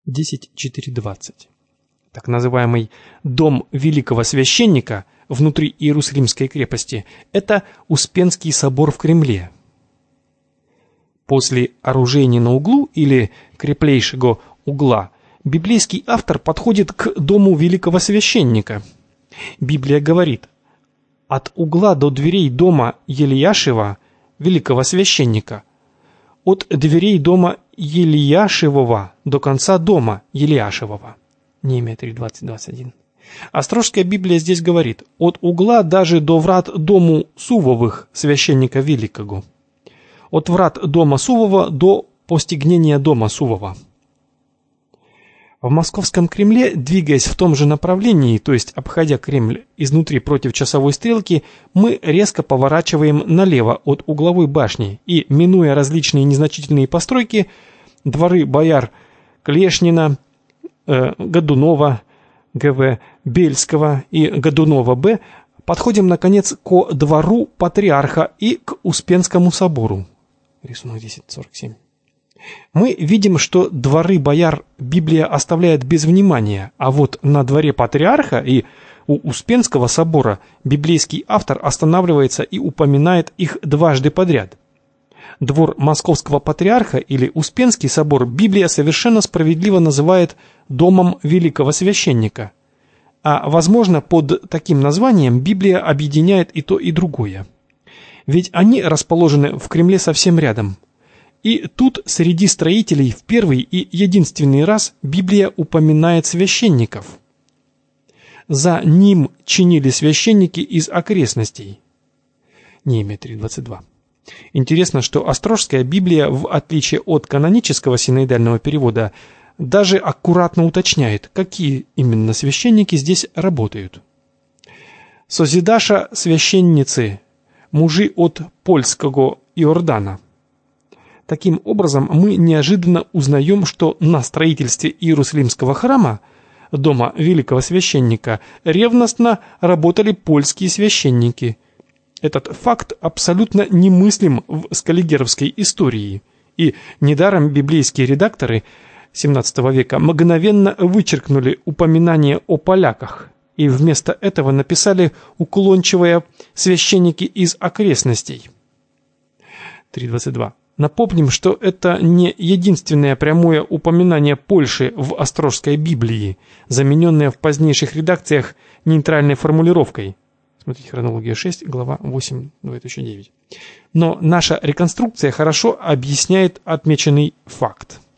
10.4.20. Так называемый «Дом великого священника» внутри Иерусалимской крепости – это Успенский собор в Кремле. После оружейни на углу или креплейшего угла библейский автор подходит к дому великого священника. Библия говорит: «От угла до дверей дома Елияшева, великого священника, от дверей дома Елияшевого до конца дома Елияшевого». Неемия 3:20-21. Острожская Библия здесь говорит: «От угла даже до врат дому Сувовых, священника великого». От врат дома Сувова до постигнения дома Сувова. В Московском Кремле, двигаясь в том же направлении, то есть обходя Кремль изнутри против часовой стрелки, мы резко поворачиваем налево от угловой башни и, минуя различные незначительные постройки, дворы бояр Клешнина, Годунова ГВ, Бельского и Годунова Б, подходим, наконец, ко двору патриарха и к Успенскому собору. Рисунок 10.47. Мы видим, что дворы бояр Библия оставляет без внимания, а вот на дворе патриарха и у Успенского собора библейский автор останавливается и упоминает их дважды подряд. Двор Московского патриарха или Успенский собор Библия совершенно справедливо называет домом великого священника. А, возможно, под таким названием Библия объединяет и то, и другое. Ведь они расположены в Кремле совсем рядом. И тут среди строителей в первый и единственный раз Библия упоминает священников. За ним чинили священники из окрестностей. Неемия 3:22. Интересно, что Острожская Библия, в отличие от канонического синоидального перевода, даже аккуратно уточняет, какие именно священники здесь работают. «Созидаша священницы, мужи от польского Иордана». Таким образом, мы неожиданно узнаем, что на строительстве Иерусалимского храма, дома великого священника, ревностно работали польские священники. Этот факт абсолютно немыслим в скаллигеровской истории, и недаром библейские редакторы XVII века мгновенно вычеркнули упоминание о поляках и вместо этого написали уклончивые «священники из окрестностей». 3:22. Напомним, что это не единственное прямое упоминание Польши в Острожской Библии, замененное в позднейших редакциях нейтральной формулировкой. Смотрите, хронология 6, глава 8.9. Но наша реконструкция хорошо объясняет отмеченный факт.